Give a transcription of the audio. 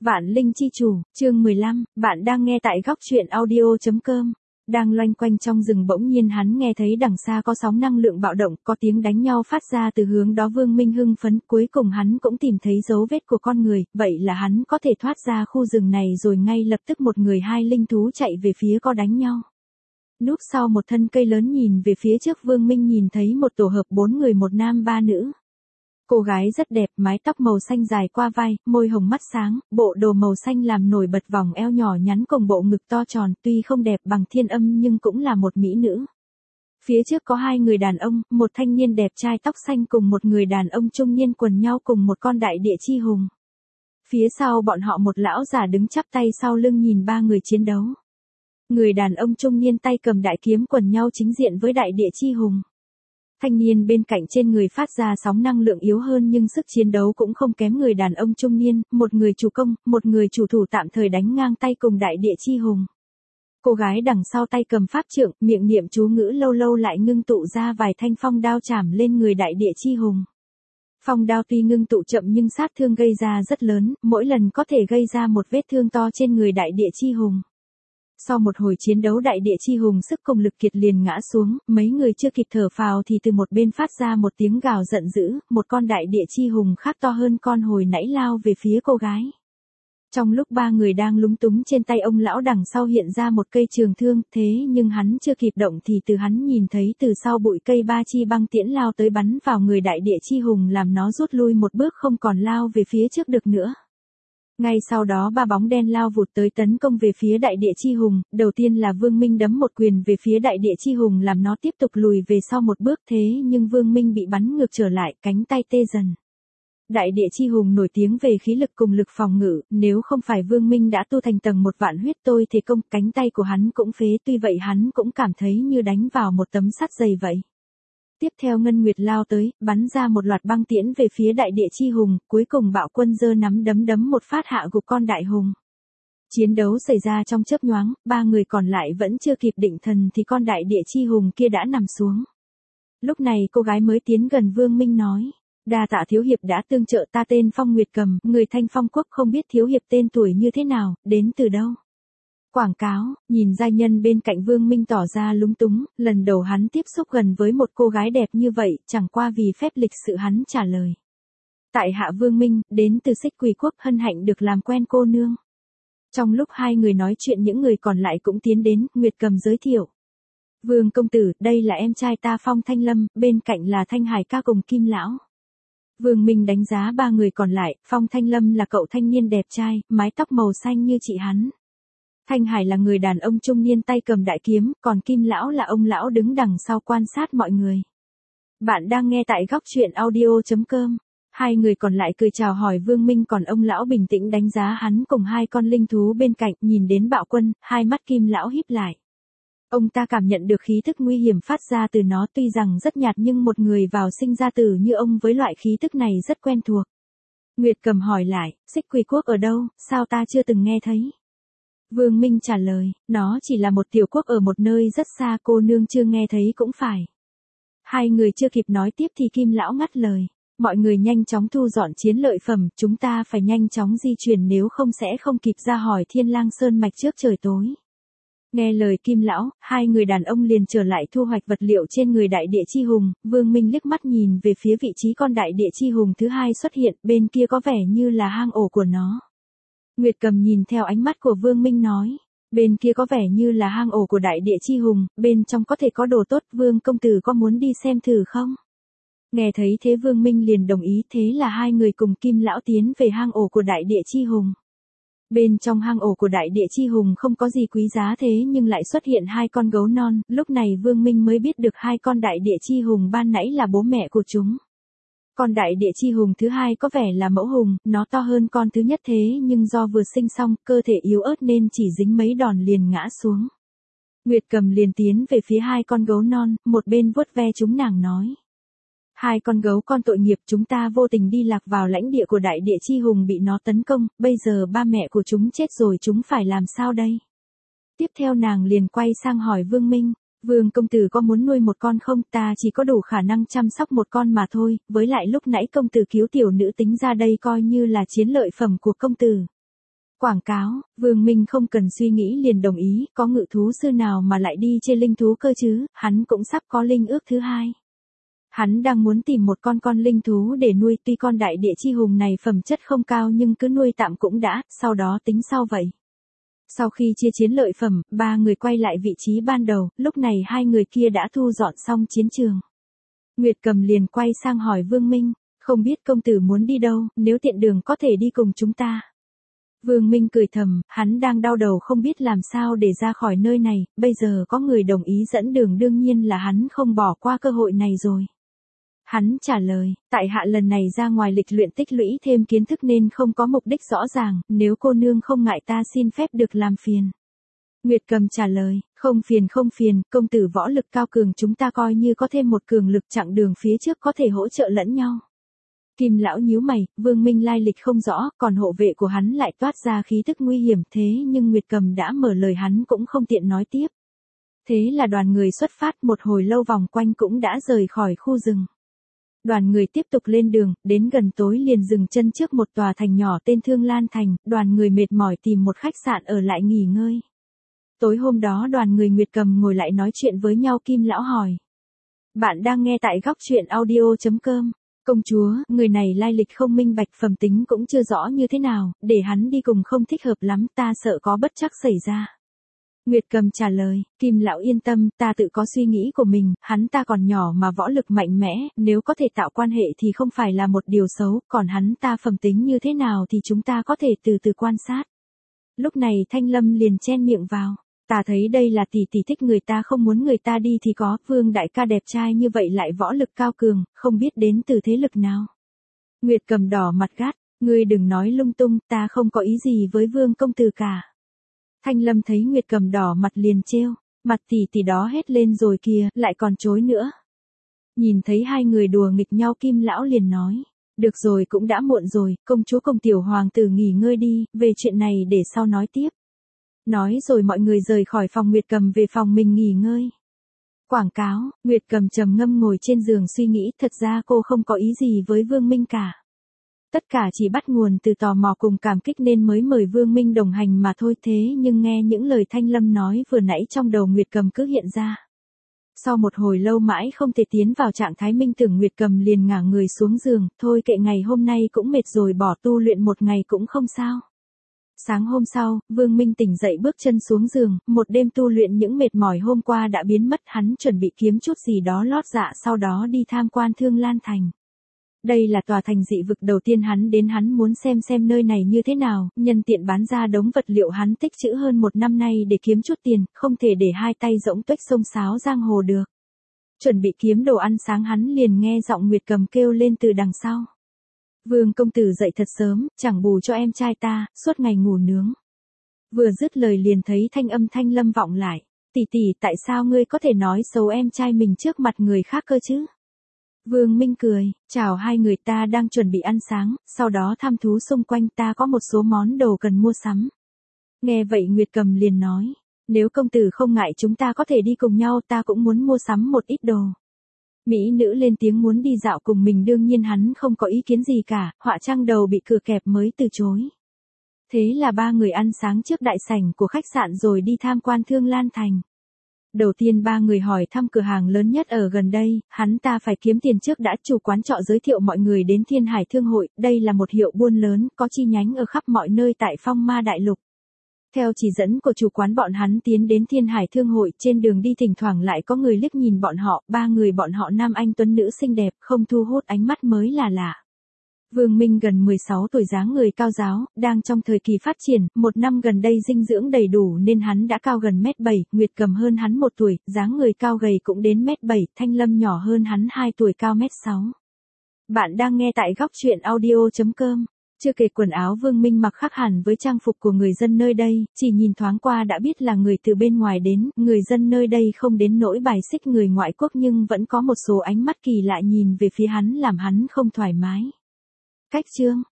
Vạn Linh chi chủ, chương 15, bạn đang nghe tại góc truyện audio.com. Đang loanh quanh trong rừng bỗng nhiên hắn nghe thấy đằng xa có sóng năng lượng bạo động, có tiếng đánh nhau phát ra từ hướng đó. Vương Minh hưng phấn, cuối cùng hắn cũng tìm thấy dấu vết của con người, vậy là hắn có thể thoát ra khu rừng này rồi. Ngay lập tức một người hai linh thú chạy về phía có đánh nhau. Núp sau một thân cây lớn nhìn về phía trước, Vương Minh nhìn thấy một tổ hợp 4 người, một nam 3 nữ. Cô gái rất đẹp, mái tóc màu xanh dài qua vai, môi hồng mắt sáng, bộ đồ màu xanh làm nổi bật vòng eo nhỏ nhắn cùng bộ ngực to tròn, tuy không đẹp bằng Thiên Âm nhưng cũng là một mỹ nữ. Phía trước có 2 người đàn ông, một thanh niên đẹp trai tóc xanh cùng một người đàn ông trung niên quần nhau cùng một con đại địa chi hùng. Phía sau bọn họ một lão già đứng chắp tay sau lưng nhìn 3 người chiến đấu. Người đàn ông trung niên tay cầm đại kiếm quần nhau chính diện với đại địa chi hùng. Thanh niên bên cạnh trên người phát ra sóng năng lượng yếu hơn nhưng sức chiến đấu cũng không kém người đàn ông trung niên, một người chủ công, một người chủ thủ tạm thời đánh ngang tay cùng đại địa chi hùng. Cô gái đằng sau tay cầm pháp trượng, miệng niệm chú ngữ, lâu lâu lại ngưng tụ ra vài thanh phong đao chảm lên người đại địa chi hùng. Phong đao tuy ngưng tụ chậm nhưng sát thương gây ra rất lớn, mỗi lần có thể gây ra một vết thương to trên người đại địa chi hùng. Sau một hồi chiến đấu, đại địa chi hùng sức cùng lực kiệt liền ngã xuống, mấy người chưa kịp thở phào thì từ một bên phát ra một tiếng gào giận dữ, một con đại địa chi hùng khác to hơn con hồi nãy lao về phía cô gái. Trong lúc 3 người đang lúng túng, trên tay ông lão đằng sau hiện ra một cây trường thương, thế nhưng hắn chưa kịp động thì hắn nhìn thấy từ sau bụi cây 3 chi băng tiễn lao tới bắn vào người đại địa chi hùng, làm nó rút lui một bước không còn lao về phía trước được nữa. Ngay sau đó 3 bóng đen lao vụt tới tấn công về phía đại địa chi hùng, đầu tiên là Vương Minh đấm một quyền về phía đại địa chi hùng làm nó tiếp tục lùi về sau một bước, thế nhưng Vương Minh bị bắn ngược trở lại, cánh tay tê dần. Đại địa chi hùng nổi tiếng về khí lực cùng lực phòng ngự, nếu không phải Vương Minh đã tu thành tầng 1 vạn huyết tôi thì công, cánh tay của hắn cũng phế, tuy vậy hắn cũng cảm thấy như đánh vào một tấm sắt dày vậy. Tiếp theo Ngân Nguyệt lao tới, bắn ra một loạt băng tiễn về phía đại địa chi hùng, cuối cùng Bạo Quân giơ nắm đấm một phát hạ gục con đại hùng. Chiến đấu xảy ra trong chớp nhoáng, 3 người còn lại vẫn chưa kịp định thần thì con đại địa chi hùng kia đã nằm xuống. Lúc này cô gái mới tiến gần Vương Minh nói: "Đa tạ thiếu hiệp đã tương trợ, ta tên Phong Nguyệt Cầm, người Thanh Phong quốc, không biết thiếu hiệp tên tuổi như thế nào, đến từ đâu?" Quảng cáo, nhìn giai nhân bên cạnh Vương Minh tỏ ra lúng túng, lần đầu hắn tiếp xúc gần với một cô gái đẹp như vậy, chẳng qua vì phép lịch sự hắn trả lời: "Tại hạ Vương Minh, đến từ Xích Quỷ quốc, hân hạnh được làm quen cô nương." Trong lúc 2 người nói chuyện những người còn lại cũng tiến đến, Nguyệt Cầm giới thiệu: "Vương công tử, đây là em trai ta Phong Thanh Lâm, bên cạnh là Thanh Hải ca cùng Kim lão." Vương Minh đánh giá 3 người còn lại, Phong Thanh Lâm là cậu thanh niên đẹp trai, mái tóc màu xanh như chị hắn. Thanh Hải là người đàn ông trung niên tay cầm đại kiếm, còn Kim lão là ông lão đứng đằng sau quan sát mọi người. Bạn đang nghe tại góc truyện audio.com. 2 người còn lại cười chào hỏi Vương Minh, còn ông lão bình tĩnh đánh giá hắn cùng 2 con linh thú bên cạnh, nhìn đến Bạo Quân, hai mắt Kim lão híp lại. Ông ta cảm nhận được khí thức nguy hiểm phát ra từ nó, tuy rằng rất nhạt nhưng một người vào sinh ra tử như ông với loại khí thức này rất quen thuộc. Nguyệt Cầm hỏi lại: "Xích Quỷ quốc ở đâu, sao ta chưa từng nghe thấy?" Vương Minh trả lời: "Nó chỉ là một tiểu quốc ở một nơi rất xa, cô nương chưa nghe thấy cũng phải." 2 người chưa kịp nói tiếp thì Kim lão ngắt lời: "Mọi người nhanh chóng thu dọn chiến lợi phẩm, chúng ta phải nhanh chóng di chuyển nếu không sẽ không kịp ra hỏi Thiên Lang Sơn mạch trước trời tối." Nghe lời Kim lão, 2 người đàn ông liền trở lại thu hoạch vật liệu trên người đại địa chi hùng. Vương Minh liếc mắt nhìn về phía vị trí con đại địa chi hùng thứ 2 xuất hiện, bên kia có vẻ như là hang ổ của nó. Nguyệt Cầm nhìn theo ánh mắt của Vương Minh nói: "Bên kia có vẻ như là hang ổ của đại địa chi hùng, bên trong có thể có đồ tốt, Vương công tử có muốn đi xem thử không?" Nghe thấy thế Vương Minh liền đồng ý, thế là 2 người cùng Kim lão tiến về hang ổ của đại địa chi hùng. Bên trong hang ổ của đại địa chi hùng không có gì quý giá, thế nhưng lại xuất hiện 2 con gấu non, lúc này Vương Minh mới biết được 2 con đại địa chi hùng ban nãy là bố mẹ của chúng. Con đại địa chi hùng thứ 2 có vẻ là mẫu hùng, nó to hơn con thứ nhất, thế nhưng do vừa sinh xong, cơ thể yếu ớt nên chỉ dính mấy đòn liền ngã xuống. Nguyệt Cầm liền tiến về phía 2 con gấu non, một bên vuốt ve chúng nàng nói: "2 con gấu con tội nghiệp, chúng ta vô tình đi lạc vào lãnh địa của đại địa chi hùng bị nó tấn công, bây giờ ba mẹ của chúng chết rồi, chúng phải làm sao đây?" Tiếp theo nàng liền quay sang hỏi Vương Minh: "Vương công tử có muốn nuôi một con không, ta chỉ có đủ khả năng chăm sóc một con mà thôi, với lại lúc nãy công tử cứu tiểu nữ tính ra đây coi như là chiến lợi phẩm của công tử." Quảng cáo, Vương Minh không cần suy nghĩ liền đồng ý, có ngự thú sư nào mà lại đi chê linh thú cơ chứ, hắn cũng sắp có linh ước thứ hai. Hắn đang muốn tìm một con linh thú để nuôi, tuy con đại địa chi hùng này phẩm chất không cao nhưng cứ nuôi tạm cũng đã, sau đó tính sau vậy. Sau khi chia chiến lợi phẩm, ba người quay lại vị trí ban đầu, lúc này hai người kia đã thu dọn xong chiến trường. Nguyệt Cầm liền quay sang hỏi Vương Minh, không biết công tử muốn đi đâu, nếu tiện đường có thể đi cùng chúng ta. Vương Minh cười thầm, hắn đang đau đầu không biết làm sao để ra khỏi nơi này, bây giờ có người đồng ý dẫn đường đương nhiên là hắn không bỏ qua cơ hội này rồi. Hắn trả lời, tại hạ lần này ra ngoài lịch luyện tích lũy thêm kiến thức nên không có mục đích rõ ràng, nếu cô nương không ngại ta xin phép được làm phiền. Nguyệt Cầm trả lời, không phiền, công tử võ lực cao cường chúng ta coi như có thêm một cường lực chặng đường phía trước có thể hỗ trợ lẫn nhau. Kim lão nhíu mày, Vương Minh lai lịch không rõ, còn hộ vệ của hắn lại toát ra khí tức nguy hiểm thế nhưng Nguyệt Cầm đã mở lời hắn cũng không tiện nói tiếp. Thế là đoàn người xuất phát một hồi lâu vòng quanh cũng đã rời khỏi khu rừng. Đoàn người tiếp tục lên đường, đến gần tối liền dừng chân trước một tòa thành nhỏ tên Thương Lan Thành, đoàn người mệt mỏi tìm một khách sạn ở lại nghỉ ngơi. Tối hôm đó đoàn người Nguyệt Cầm ngồi lại nói chuyện với nhau. Kim lão hỏi. Bạn đang nghe tại góc truyện audio.com. Công chúa, người này lai lịch không minh bạch, phẩm tính cũng chưa rõ như thế nào, để hắn đi cùng không thích hợp lắm, ta sợ có bất trắc xảy ra. Nguyệt Cầm trả lời, Kim lão yên tâm, ta tự có suy nghĩ của mình, hắn ta còn nhỏ mà võ lực mạnh mẽ, nếu có thể tạo quan hệ thì không phải là một điều xấu, còn hắn ta phẩm tính như thế nào thì chúng ta có thể từ từ quan sát. Lúc này Thanh Lâm liền chen miệng vào, ta thấy đây là tỷ tỷ thích người ta không muốn người ta đi thì có, Vương đại ca đẹp trai như vậy lại võ lực cao cường, không biết đến từ thế lực nào. Nguyệt Cầm đỏ mặt gắt, ngươi đừng nói lung tung, ta không có ý gì với Vương công tử cả. Thanh Lâm thấy Nguyệt Cầm đỏ mặt liền trêu, mặt tỷ tỷ đó hết lên rồi kìa, lại còn chối nữa. Nhìn thấy hai người đùa nghịch nhau Kim lão liền nói, được rồi cũng đã muộn rồi, công chúa cùng tiểu hoàng tử nghỉ ngơi đi, về chuyện này để sau nói tiếp. Nói rồi mọi người rời khỏi phòng Nguyệt Cầm về phòng mình nghỉ ngơi. Quảng cáo, Nguyệt Cầm trầm ngâm ngồi trên giường suy nghĩ, thật ra cô không có ý gì với Vương Minh cả. Tất cả chỉ bắt nguồn từ tò mò cùng cảm kích nên mới mời Vương Minh đồng hành mà thôi, thế nhưng nghe những lời Thanh Lâm nói vừa nãy trong đầu Nguyệt Cầm cứ hiện ra. Sau một hồi lâu mãi không thể tiến vào trạng thái minh tưởng, Nguyệt Cầm liền ngả người xuống giường, thôi kệ ngày hôm nay cũng mệt rồi, bỏ tu luyện một ngày cũng không sao. Sáng hôm sau, Vương Minh tỉnh dậy bước chân xuống giường, một đêm tu luyện những mệt mỏi hôm qua đã biến mất, hắn chuẩn bị kiếm chút gì đó lót dạ sau đó đi tham quan Thương Lan Thành. Đây là tòa thành dị vực đầu tiên hắn đến, hắn muốn xem nơi này như thế nào, nhân tiện bán ra đống vật liệu hắn tích trữ hơn một năm nay để kiếm chút tiền, không thể để hai tay rỗng tuếch xông xáo giang hồ được. Chuẩn bị kiếm đồ ăn sáng hắn liền nghe giọng Nguyệt Cầm kêu lên từ đằng sau. Vương công tử dậy thật sớm, chẳng bù cho em trai ta, suốt ngày ngủ nướng. Vừa dứt lời liền thấy thanh âm Thanh Lâm vọng lại, tỷ tỷ tại sao ngươi có thể nói xấu em trai mình trước mặt người khác cơ chứ? Vương Minh cười, chào hai người, ta đang chuẩn bị ăn sáng, sau đó thăm thú xung quanh, ta có một số món đồ cần mua sắm. Nghe vậy Nguyệt Cầm liền nói, nếu công tử không ngại chúng ta có thể đi cùng nhau, ta cũng muốn mua sắm một ít đồ. Mỹ nữ lên tiếng muốn đi dạo cùng mình, đương nhiên hắn không có ý kiến gì cả, họa trang đầu bị cửa kẹp mới từ chối. Thế là ba người ăn sáng trước đại sảnh của khách sạn rồi đi tham quan Thương Lan Thành. Đầu tiên ba người hỏi thăm cửa hàng lớn nhất ở gần đây, hắn ta phải kiếm tiền trước đã. Chủ quán trọ giới thiệu mọi người đến Thiên Hải Thương hội, đây là một hiệu buôn lớn, có chi nhánh ở khắp mọi nơi tại Phong Ma Đại Lục. Theo chỉ dẫn của chủ quán bọn hắn tiến đến Thiên Hải Thương hội, trên đường đi thỉnh thoảng lại có người liếc nhìn bọn họ, ba người bọn họ nam anh tuấn nữ xinh đẹp, không thu hút ánh mắt mới là lạ. Vương Minh gần 16 tuổi, dáng người cao ráo, đang trong thời kỳ phát triển, một năm gần đây dinh dưỡng đầy đủ nên hắn đã cao gần 1m7, Nguyệt Cầm hơn hắn 1 tuổi, dáng người cao gầy cũng đến 1m7, Thanh Lâm nhỏ hơn hắn 2 tuổi cao 1m6. Bạn đang nghe tại góc truyện audio.com. Chưa kể quần áo Vương Minh mặc khác hẳn với trang phục của người dân nơi đây, chỉ nhìn thoáng qua đã biết là người từ bên ngoài đến, người dân nơi đây không đến nỗi bài xích người ngoại quốc nhưng vẫn có một số ánh mắt kỳ lạ nhìn về phía hắn làm hắn không thoải mái. Cách chương